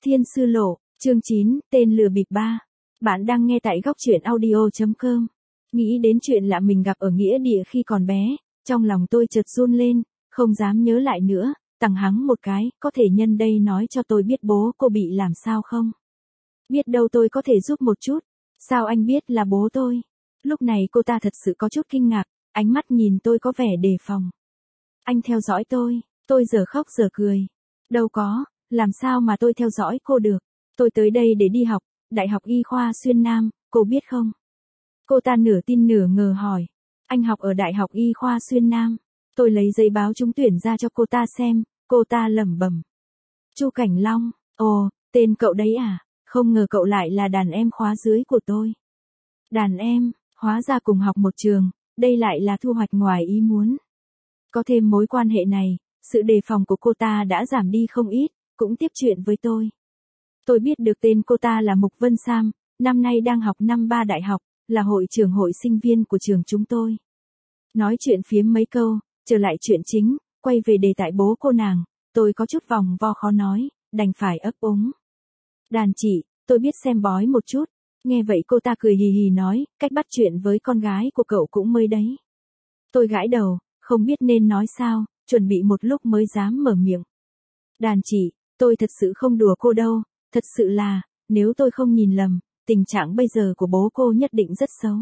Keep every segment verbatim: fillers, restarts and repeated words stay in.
Thiên Sư Lộ, chương chín, tên lừa bịp ba. Bạn đang nghe tại góc truyện audio chấm com. Nghĩ đến chuyện lạ mình gặp ở nghĩa địa khi còn bé, trong lòng tôi chợt run lên, không dám nhớ lại nữa, tằng hắng một cái, có thể nhân đây nói cho tôi biết bố cô bị làm sao không? Biết đâu tôi có thể giúp một chút. Sao anh biết là bố tôi? Lúc này cô ta thật sự có chút kinh ngạc, ánh mắt nhìn tôi có vẻ đề phòng. Anh theo dõi tôi, tôi giờ khóc giờ cười. Đâu có, làm sao mà tôi theo dõi cô được? Tôi tới đây để đi học, Đại học Y khoa Xuyên Nam, cô biết không? Cô ta nửa tin nửa ngờ hỏi. Anh học ở Đại học Y khoa Xuyên Nam. Tôi lấy giấy báo trúng tuyển ra cho cô ta xem, cô ta lẩm bẩm. Chu Cảnh Long, ồ, tên cậu đấy à? Không ngờ cậu lại là đàn em khóa dưới của tôi. Đàn em, hóa ra cùng học một trường, đây lại là thu hoạch ngoài ý muốn. Có thêm mối quan hệ này, sự đề phòng của cô ta đã giảm đi không ít, cũng tiếp chuyện với tôi. Tôi biết được tên cô ta là Mục Vân Sam, năm nay đang học năm ba đại học, là hội trưởng hội sinh viên của trường chúng tôi. Nói chuyện phiếm mấy câu, trở lại chuyện chính, quay về đề tài bố cô nàng, tôi có chút vòng vo khó nói, đành phải ấp úng. Đàn chị, tôi biết xem bói một chút. Nghe vậy cô ta cười hì hì nói, cách bắt chuyện với con gái của cậu cũng mới đấy. Tôi gãi đầu, không biết nên nói sao, chuẩn bị một lúc mới dám mở miệng. Đàn chị, tôi thật sự không đùa cô đâu, thật sự là, nếu tôi không nhìn lầm, tình trạng bây giờ của bố cô nhất định rất xấu.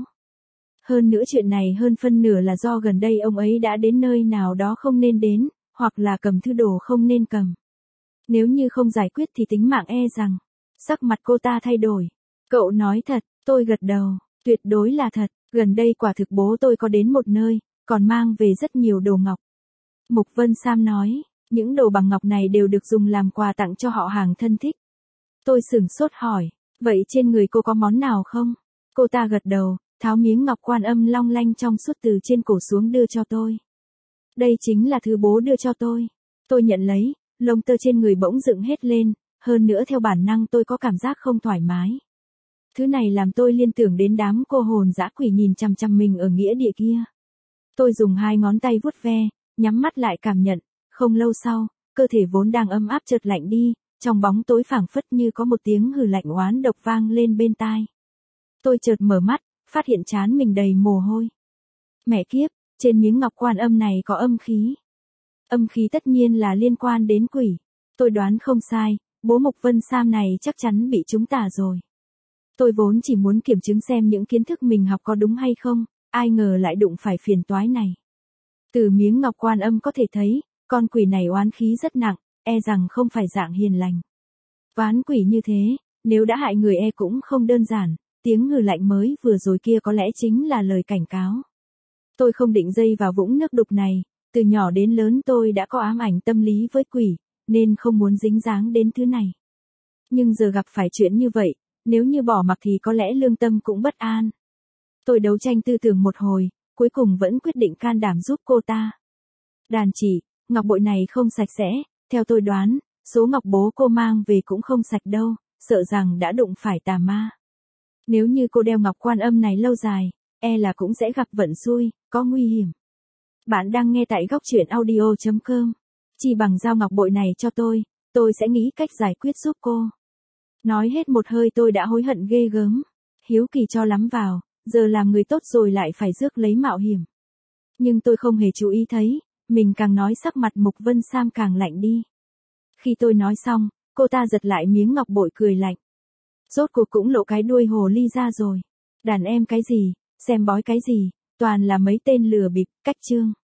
Hơn nữa chuyện này hơn phân nửa là do gần đây ông ấy đã đến nơi nào đó không nên đến, hoặc là cầm thứ đồ không nên cầm. Nếu như không giải quyết thì tính mạng e rằng. Sắc mặt cô ta thay đổi. Cậu nói thật, tôi gật đầu, tuyệt đối là thật, gần đây quả thực bố tôi có đến một nơi, còn mang về rất nhiều đồ ngọc. Mục Vân Sam nói, những đồ bằng ngọc này đều được dùng làm quà tặng cho họ hàng thân thích. Tôi sửng sốt hỏi, vậy trên người cô có món nào không? Cô ta gật đầu, tháo miếng ngọc Quan Âm long lanh trong suốt từ trên cổ xuống đưa cho tôi. Đây chính là thứ bố đưa cho tôi. Tôi nhận lấy, lông tơ trên người bỗng dựng hết lên, hơn nữa theo bản năng tôi có cảm giác không thoải mái. Thứ này làm tôi liên tưởng đến đám cô hồn dã quỷ nhìn chằm chằm mình ở nghĩa địa kia. Tôi dùng hai ngón tay vuốt ve, nhắm mắt lại cảm nhận, không lâu sau, cơ thể vốn đang ấm áp chợt lạnh đi, trong bóng tối phảng phất như có một tiếng hừ lạnh oán độc vang lên bên tai. Tôi chợt mở mắt, phát hiện trán mình đầy mồ hôi. Mẹ kiếp, trên miếng ngọc Quan Âm này có âm khí. Âm khí tất nhiên là liên quan đến quỷ. Tôi đoán không sai, bố Mục Vân Sam này chắc chắn bị trúng tà rồi. Tôi vốn chỉ muốn kiểm chứng xem những kiến thức mình học có đúng hay không, ai ngờ lại đụng phải phiền toái này. Từ miếng ngọc Quan Âm có thể thấy, con quỷ này oán khí rất nặng, e rằng không phải dạng hiền lành. Oán quỷ như thế, nếu đã hại người e cũng không đơn giản, tiếng hừ lạnh mới vừa rồi kia có lẽ chính là lời cảnh cáo. Tôi không định dây vào vũng nước đục này, từ nhỏ đến lớn tôi đã có ám ảnh tâm lý với quỷ, nên không muốn dính dáng đến thứ này. Nhưng giờ gặp phải chuyện như vậy, nếu như bỏ mặc thì có lẽ lương tâm cũng bất an. Tôi đấu tranh tư tưởng một hồi, cuối cùng vẫn quyết định can đảm giúp cô ta. Đàn chị, ngọc bội này không sạch sẽ, theo tôi đoán, số ngọc bố cô mang về cũng không sạch đâu, sợ rằng đã đụng phải tà ma. Nếu như cô đeo ngọc Quan Âm này lâu dài, e là cũng sẽ gặp vận xui, có nguy hiểm. Bạn đang nghe tại góc truyện audio chấm com. Chỉ bằng giao ngọc bội này cho tôi, tôi sẽ nghĩ cách giải quyết giúp cô. Nói hết một hơi tôi đã hối hận ghê gớm. Hiếu kỳ cho lắm vào, giờ làm người tốt rồi lại phải rước lấy mạo hiểm. Nhưng tôi không hề chú ý thấy, mình càng nói sắc mặt Mục Vân Sam càng lạnh đi. Khi tôi nói xong, cô ta giật lại miếng ngọc bội cười lạnh. Rốt cuộc cũng lộ cái đuôi hồ ly ra rồi. Đàn em cái gì, xem bói cái gì, toàn là mấy tên lừa bịp, cách chương.